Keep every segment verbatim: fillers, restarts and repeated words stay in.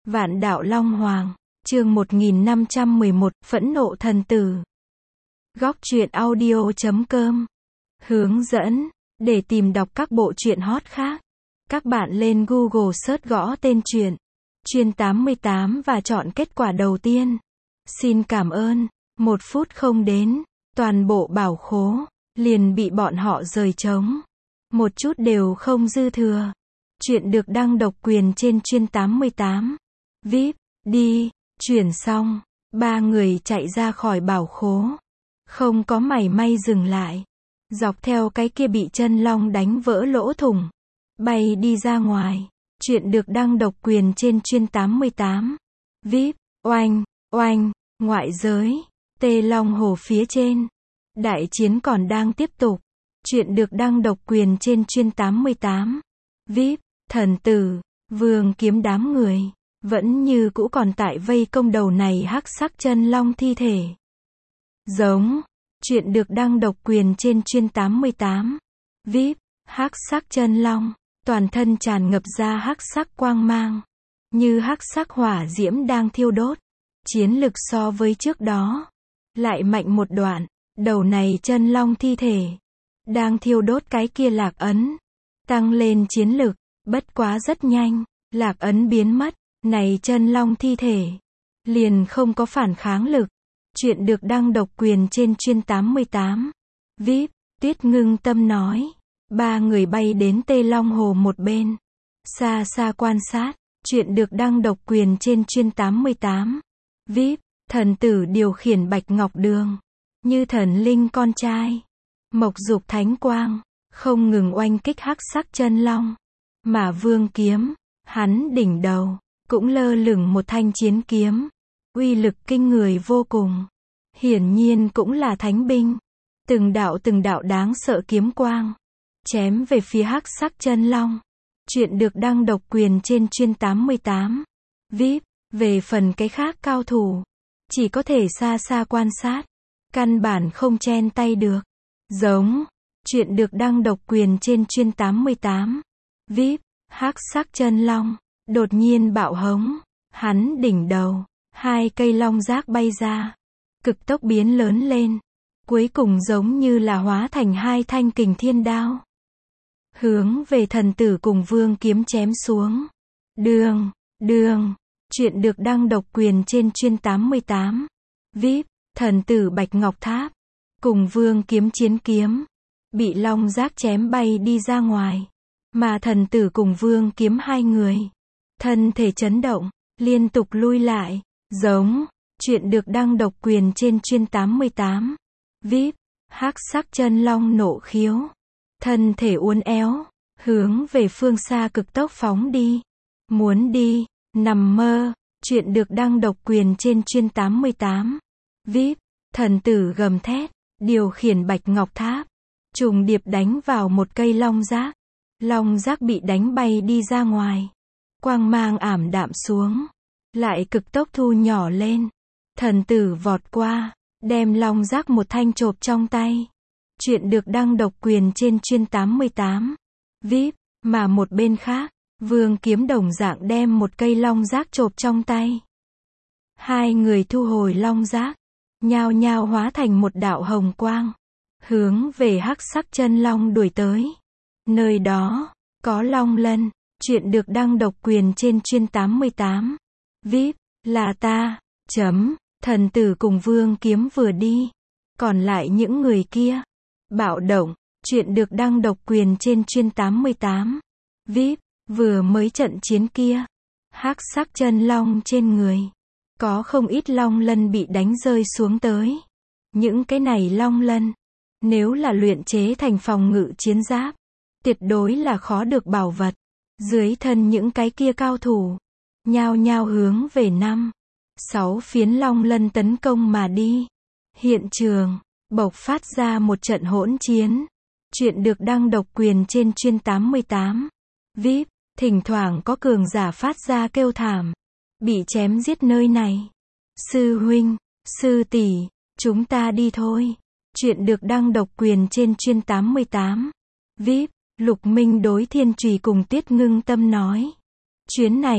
Vạn đạo Long Hoàng, chương một nghìn năm trăm mười một, Phẫn nộ thần tử. Góc truyện audio chấm com. Hướng dẫn, để tìm đọc các bộ truyện hot khác, các bạn lên Google search gõ tên truyện Chuyên tám mươi tám và chọn kết quả đầu tiên. Xin cảm ơn. Một phút không đến, toàn bộ bảo khố liền bị bọn họ rời trống. Một chút đều không dư thừa. Chuyện được đăng độc quyền trên Chuyên tám mươi tám. vê i pê, đi, chuyển xong, ba người chạy ra khỏi bảo khố. Không có mảy may dừng lại. Dọc theo cái kia bị chân long đánh vỡ lỗ thủng, bay đi ra ngoài. Chuyện được đăng độc quyền trên Chuyên tám mươi tám. vê i pê, oanh, oanh, ngoại giới, Tê Long Hồ phía trên. Đại chiến còn đang tiếp tục. Chuyện được đăng độc quyền trên Chuyên tám mươi tám. vê i pê, thần tử, vương kiếm đám người, vẫn như cũ còn tại vây công đầu này hắc sắc chân long thi thể. Giống. Chuyện được đăng độc quyền trên Chuyên tám mươi tám. vê i pê, hắc sắc chân long, toàn thân tràn ngập ra hắc sắc quang mang, như hắc sắc hỏa diễm đang thiêu đốt. Chiến lực so với trước đó lại mạnh một đoạn. Đầu này chân long thi thể đang thiêu đốt cái kia lạc ấn, tăng lên chiến lực. Bất quá rất nhanh, lạc ấn biến mất, này chân long thi thể liền không có phản kháng lực. Chuyện được đăng độc quyền trên Chuyên tám mươi tám. vê i pê, Tuyết Ngưng Tâm nói. Ba người bay đến Tê Long Hồ một bên, xa xa quan sát. Chuyện được đăng độc quyền trên Chuyên tám mươi tám. vê i pê, thần tử điều khiển Bạch Ngọc Đường, như thần linh con trai, mộc dục thánh quang, không ngừng oanh kích hắc sắc chân long. Mà vương kiếm, hắn đỉnh đầu cũng lơ lửng một thanh chiến kiếm, uy lực kinh người vô cùng. Hiển nhiên cũng là thánh binh. Từng đạo từng đạo đáng sợ kiếm quang chém về phía hắc sắc chân long. Chuyện được đăng độc quyền trên Chuyên tám mươi tám. vê i pê, về phần cái khác cao thủ, chỉ có thể xa xa quan sát, căn bản không chen tay được. Giống. Chuyện được đăng độc quyền trên Chuyên tám mươi tám. vê i pê, hắc sắc chân long đột nhiên bạo hống, hắn đỉnh đầu hai cây long giác bay ra, cực tốc biến lớn lên, cuối cùng giống như là hóa thành hai thanh kình thiên đao, hướng về thần tử cùng vương kiếm chém xuống. Đường, đường. Chuyện được đăng độc quyền trên Chuyên tám mươi tám. vê i pê, thần tử Bạch Ngọc Tháp cùng vương kiếm chiến kiếm bị long giác chém bay đi ra ngoài. Mà thần tử cùng vương kiếm hai người, thân thể chấn động, liên tục lui lại. Giống. Chuyện được đăng độc quyền trên Chuyên tám mươi tám. vê i pê, hắc sắc chân long nộ khiếu, thân thể uốn éo, hướng về phương xa cực tốc phóng đi. Muốn đi, nằm mơ. Chuyện được đăng độc quyền trên Chuyên tám mươi tám. vê i pê, thần tử gầm thét, điều khiển Bạch Ngọc Tháp, trùng điệp đánh vào một cây long giác. Long giác bị đánh bay đi ra ngoài. Quang mang ảm đạm xuống, lại cực tốc thu nhỏ lên. Thần tử vọt qua, đem long giác một thanh chộp trong tay. Chuyện được đăng độc quyền trên Chuyên tám mươi tám. vê i pê, mà một bên khác, vương kiếm đồng dạng đem một cây long giác chộp trong tay. Hai người thu hồi long giác, nhao nhao hóa thành một đạo hồng quang, hướng về hắc sắc chân long đuổi tới. Nơi đó có long lân. Chuyện được đăng độc quyền trên Chuyên tám mươi tám. vê i pê, là ta. Chấm. Thần tử cùng vương kiếm vừa đi, còn lại những người kia bạo động. Chuyện được đăng độc quyền trên Chuyên tám mươi tám. vê i pê, vừa mới trận chiến kia, hắc sắc chân long trên người có không ít long lân bị đánh rơi xuống tới. Những cái này long lân, nếu là luyện chế thành phòng ngự chiến giáp, tuyệt đối là khó được bảo vật. Dưới thân những cái kia cao thủ, nhao nhao hướng về năm, sáu phiến long lân tấn công mà đi. Hiện trường bộc phát ra một trận hỗn chiến. Chuyện được đăng độc quyền trên Chuyên tám mươi tám. vê i pê, thỉnh thoảng có cường giả phát ra kêu thảm, bị chém giết nơi này. Sư huynh, sư tỷ, chúng ta đi thôi. Chuyện được đăng độc quyền trên Chuyên tám mươi tám. vê i pê, Lục Minh đối Thiên Trùy cùng Tuyết Ngưng Tâm nói. Chuyến này,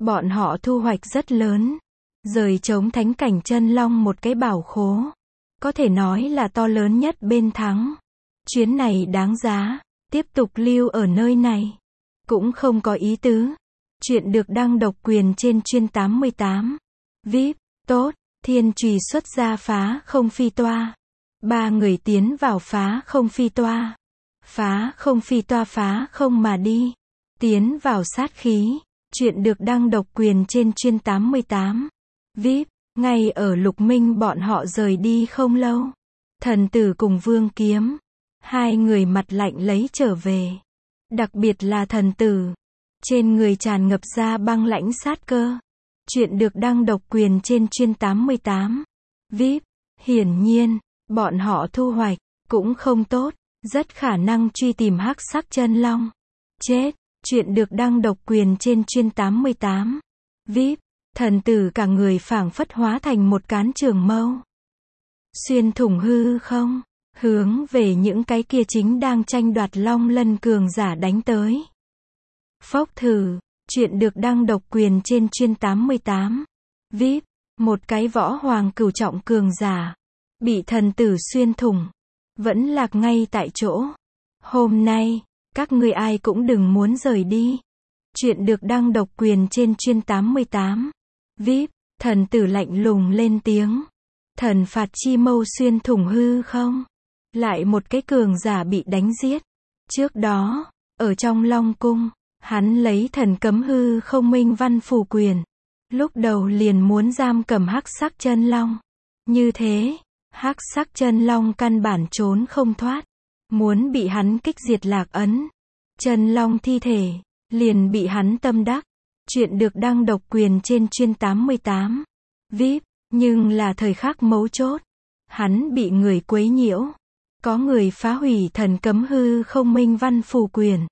Bọn họ thu hoạch rất lớn. Rời trống thánh cảnh chân long một cái bảo khố. Có thể nói là to lớn nhất bên Thắng. Chuyến này đáng giá. Tiếp tục lưu ở nơi này. Cũng không có ý tứ. Chuyện được đăng độc quyền trên chuyên tám mươi tám. vê i pê, tốt, thiên trùy xuất ra phá không phi toa. Ba người tiến vào phá không phi toa. Phá không phi toa phá không mà đi. Tiến vào sát khí. Chuyện được đăng độc quyền trên chuyên tám mươi tám. vê i pê, ngay ở Lục Minh bọn họ rời đi không lâu. Thần tử cùng Vương Kiếm. Hai người mặt lạnh lấy trở về. Đặc biệt là thần tử. Trên người tràn ngập ra băng lãnh sát cơ. Chuyện được đăng độc quyền trên chuyên tám mươi tám. vê i pê, hiển nhiên, bọn họ thu hoạch, cũng không tốt, rất khả năng truy tìm hắc sắc chân long. Chết, chuyện được đăng độc quyền trên chuyên tám mươi tám. vê i pê, thần tử cả người phảng phất hóa thành một cán trường mâu. Xuyên thủng hư không, hướng về những cái kia chính đang tranh đoạt long lân cường giả đánh tới. Phốc thử, chuyện được đăng độc quyền trên chuyên tám mươi tám. vê i pê, một cái võ hoàng cửu trọng cường giả. Bị thần tử xuyên thủng. Vẫn lạc ngay tại chỗ. Hôm nay, các ngươi ai cũng đừng muốn rời đi. Chuyện được đăng độc quyền trên chuyên tám mươi tám. vê i pê, thần tử lạnh lùng lên tiếng. Thần phạt chi mâu xuyên thủng hư không. Lại một cái cường giả bị đánh giết. Trước đó, ở trong Long Cung, hắn lấy thần cấm hư không minh văn phù quyền. Lúc đầu liền muốn giam cầm hắc sắc chân long. Như thế, hắc sắc chân long căn bản trốn không thoát. Muốn bị hắn kích diệt lạc ấn. Chân long thi thể, liền bị hắn tâm đắc. Chuyện được đăng độc quyền trên chuyên tám mươi tám. vê i pê, nhưng là thời khắc mấu chốt. Hắn bị người quấy nhiễu. Có người phá hủy thần cấm hư không minh văn phù quyền.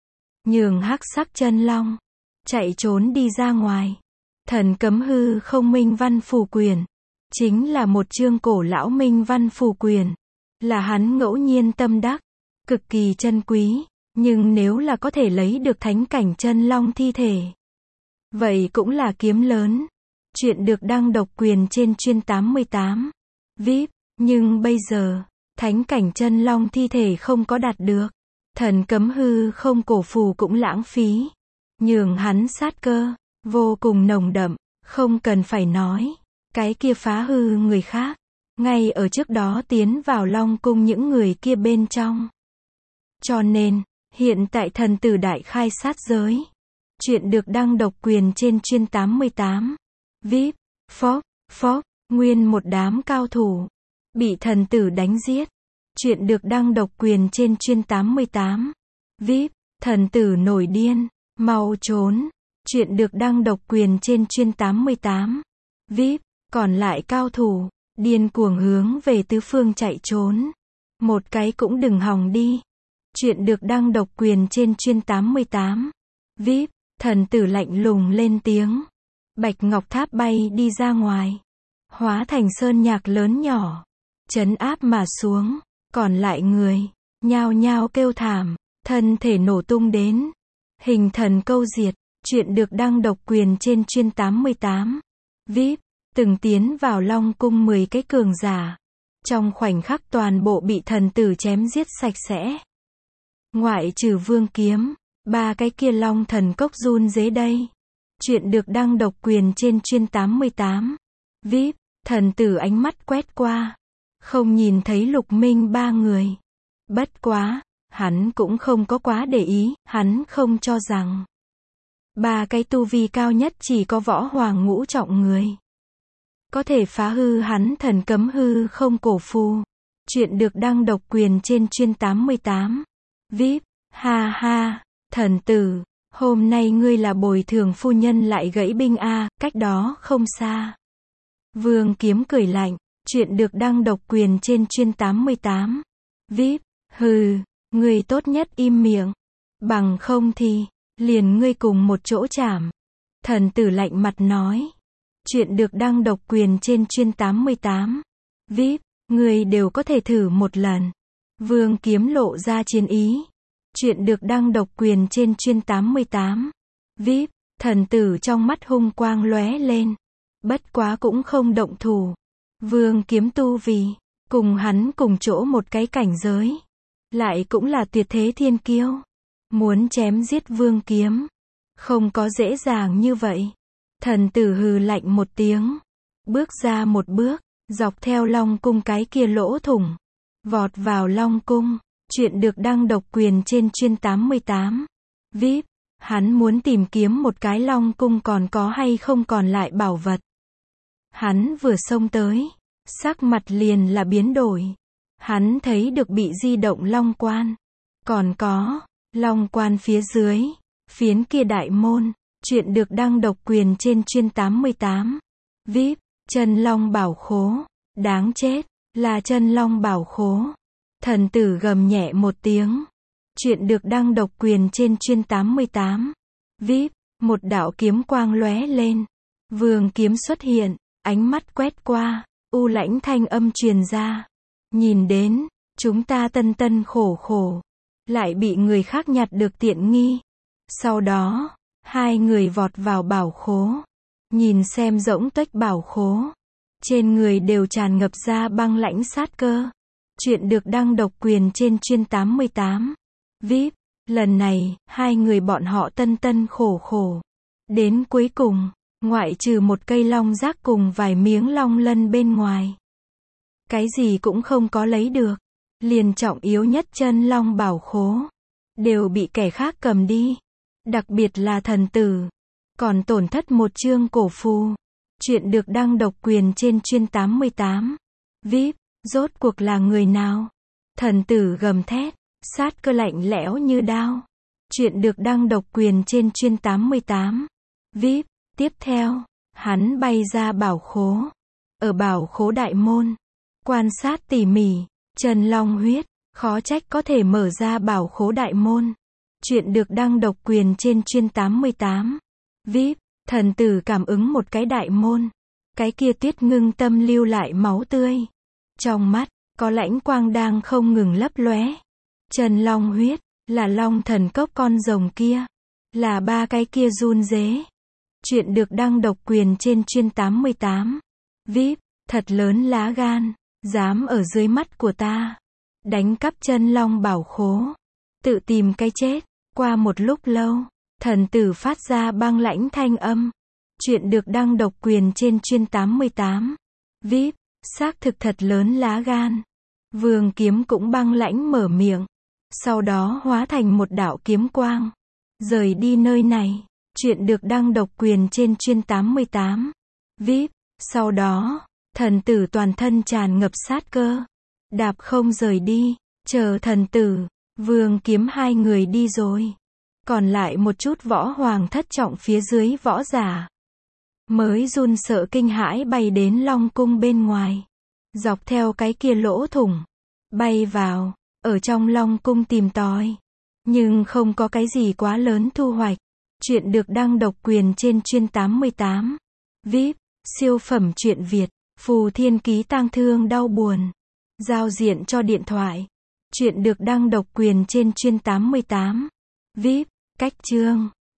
Nhường hắc sắc chân long chạy trốn đi ra ngoài. Thần cấm hư không minh văn phù quyền chính là một chương cổ lão minh văn phù quyền, là hắn ngẫu nhiên tâm đắc, cực kỳ chân quý, nhưng nếu là có thể lấy được thánh cảnh chân long thi thể, vậy cũng là kiếm lớn. Chuyện được đăng độc quyền trên chuyên tám mươi tám. vê i pê, nhưng bây giờ, thánh cảnh chân long thi thể không có đạt được. Thần cấm hư không cổ phù cũng lãng phí. Nhường hắn sát cơ, vô cùng nồng đậm, không cần phải nói. Cái kia phá hư người khác. Ngay ở trước đó tiến vào Long Cung những người kia bên trong. Cho nên, hiện tại thần tử đại khai sát giới. Chuyện được đăng độc quyền trên chuyên tám mươi tám. vê i pê, phốc, phốc, nguyên một đám cao thủ. Bị thần tử đánh giết. Chuyện được đăng độc quyền trên chuyên tám mươi tám. vê i pê, thần tử nổi điên, mau trốn. Chuyện được đăng độc quyền trên chuyên tám mươi tám. vê i pê, còn lại cao thủ, điên cuồng hướng về tứ phương chạy trốn. Một cái cũng đừng hòng đi. Chuyện được đăng độc quyền trên chuyên tám mươi tám. vê i pê, thần tử lạnh lùng lên tiếng. Bạch Ngọc Tháp bay đi ra ngoài. Hóa thành sơn nhạc lớn nhỏ. Trấn áp mà xuống. Còn lại người, nhao nhao kêu thảm, thân thể nổ tung đến. Hình thần câu diệt, chuyện được đăng độc quyền trên chuyên tám mươi tám. vê i pê, từng tiến vào Long Cung mười cái cường giả. Trong khoảnh khắc toàn bộ bị thần tử chém giết sạch sẽ. Ngoại trừ Vương Kiếm, ba cái kia long thần cốc run rế đây. Chuyện được đăng độc quyền trên chuyên tám mươi tám. vê i pê, thần tử ánh mắt quét qua. Không nhìn thấy Lục Minh ba người. Bất quá, hắn cũng không có quá để ý, hắn không cho rằng. Ba cái tu vi cao nhất chỉ có võ hoàng ngũ trọng người. Có thể phá hư hắn thần cấm hư không cổ phù. Chuyện được đăng độc quyền trên chuyên tám mươi tám. vê i pê, ha ha, thần tử, hôm nay ngươi là bồi thường phu nhân lại gãy binh a, cách đó không xa. Vương Kiếm cười lạnh. Chuyện được đăng độc quyền trên chuyên tám mươi tám. vê i pê, hừ, ngươi tốt nhất im miệng. Bằng không thì, liền ngươi cùng một chỗ chảm. Thần tử lạnh mặt nói. Chuyện được đăng độc quyền trên chuyên tám mươi tám. vê i pê, ngươi đều có thể thử một lần. Vương Kiếm lộ ra chiến ý. Chuyện được đăng độc quyền trên chuyên tám mươi tám. vê i pê, Thần tử trong mắt hung quang lóe lên. Bất quá cũng không động thủ. Vương Kiếm tu vì, cùng hắn cùng chỗ một cái cảnh giới. Lại cũng là tuyệt thế thiên kiêu. Muốn chém giết Vương Kiếm. Không có dễ dàng như vậy. Thần tử hừ lạnh một tiếng. Bước ra một bước, dọc theo Long cung cái kia lỗ thủng. Vọt vào Long cung. Chuyện được đăng độc quyền trên chuyên tám mươi tám. vê i pê, hắn muốn tìm kiếm một cái Long cung còn có hay không còn lại bảo vật. Hắn vừa xông tới, sắc mặt liền là biến đổi. Hắn thấy được bị di động Long quan. Còn có, Long quan phía dưới, phiến kia đại môn, chuyện được đăng độc quyền trên chuyên tám mươi tám. vê i pê, chân Long bảo khố, đáng chết, là chân Long bảo khố. Thần tử gầm nhẹ một tiếng. Chuyện được đăng độc quyền trên chuyên tám mươi tám. vê i pê, một đạo kiếm quang lóe lên. Vương Kiếm xuất hiện, ánh mắt quét qua, u lãnh thanh âm truyền ra. Nhìn đến, chúng ta tân tân khổ khổ, lại bị người khác nhặt được tiện nghi. Sau đó, hai người vọt vào bảo khố. Nhìn xem rỗng tuếch bảo khố. Trên người đều tràn ngập ra băng lãnh sát cơ. Chuyện được đăng độc quyền trên chuyên tám mươi tám. vê i pê, lần này, hai người bọn họ tân tân khổ khổ. Đến cuối cùng, ngoại trừ một cây long giác cùng vài miếng long lân bên ngoài. Cái gì cũng không có lấy được. Liền trọng yếu nhất chân long bảo khố. Đều bị kẻ khác cầm đi. Đặc biệt là thần tử. Còn tổn thất một chương cổ phù. Chuyện được đăng độc quyền trên chuyên tám mươi tám. vê i pê, rốt cuộc là người nào? Thần tử gầm thét. Sát cơ lạnh lẽo như đao. Chuyện được đăng độc quyền trên chuyên tám mươi tám. vê i pê, tiếp theo, hắn bay ra bảo khố. Ở bảo khố đại môn. Quan sát tỉ mỉ. Chân long huyết. Khó trách có thể mở ra bảo khố đại môn. Chuyện được đăng độc quyền trên chuyên tám mươi tám. vê i pê, thần tử cảm ứng một cái đại môn. Cái kia Tuyết Ngưng Tâm lưu lại máu tươi. Trong mắt, có lãnh quang đang không ngừng lấp lóe. Chân long huyết, là long thần cốc con rồng kia. Là ba cái kia run dế. Chuyện được đăng độc quyền trên chuyên tám mươi tám. vê i pê, thật lớn lá gan. Dám ở dưới mắt của ta. Đánh cắp chân long bảo khố. Tự tìm cái chết. Qua một lúc lâu, thần tử phát ra băng lãnh thanh âm. Chuyện được đăng độc quyền trên chuyên tám mươi tám. vê i pê, xác thực thật lớn lá gan. Vương Kiếm cũng băng lãnh mở miệng. Sau đó hóa thành một đạo kiếm quang. Rời đi nơi này. Chuyện được đăng độc quyền trên chuyên tám mươi tám. vê i pê, sau đó, thần tử toàn thân tràn ngập sát cơ. Đạp không rời đi. Chờ thần tử, Vương Kiếm hai người đi rồi. Còn lại một chút võ hoàng thất trọng phía dưới võ giả. Mới run sợ kinh hãi bay đến Long cung bên ngoài. Dọc theo cái kia lỗ thủng. Bay vào, ở trong Long cung tìm tòi. Nhưng không có cái gì quá lớn thu hoạch. Chuyện được đăng độc quyền trên chuyên tám mươi tám. vê i pê, siêu phẩm truyện Việt, Phù Thiên Ký tang thương đau buồn. Giao diện cho điện thoại. Chuyện được đăng độc quyền trên chuyên tám mươi tám. vê i pê, cách chương.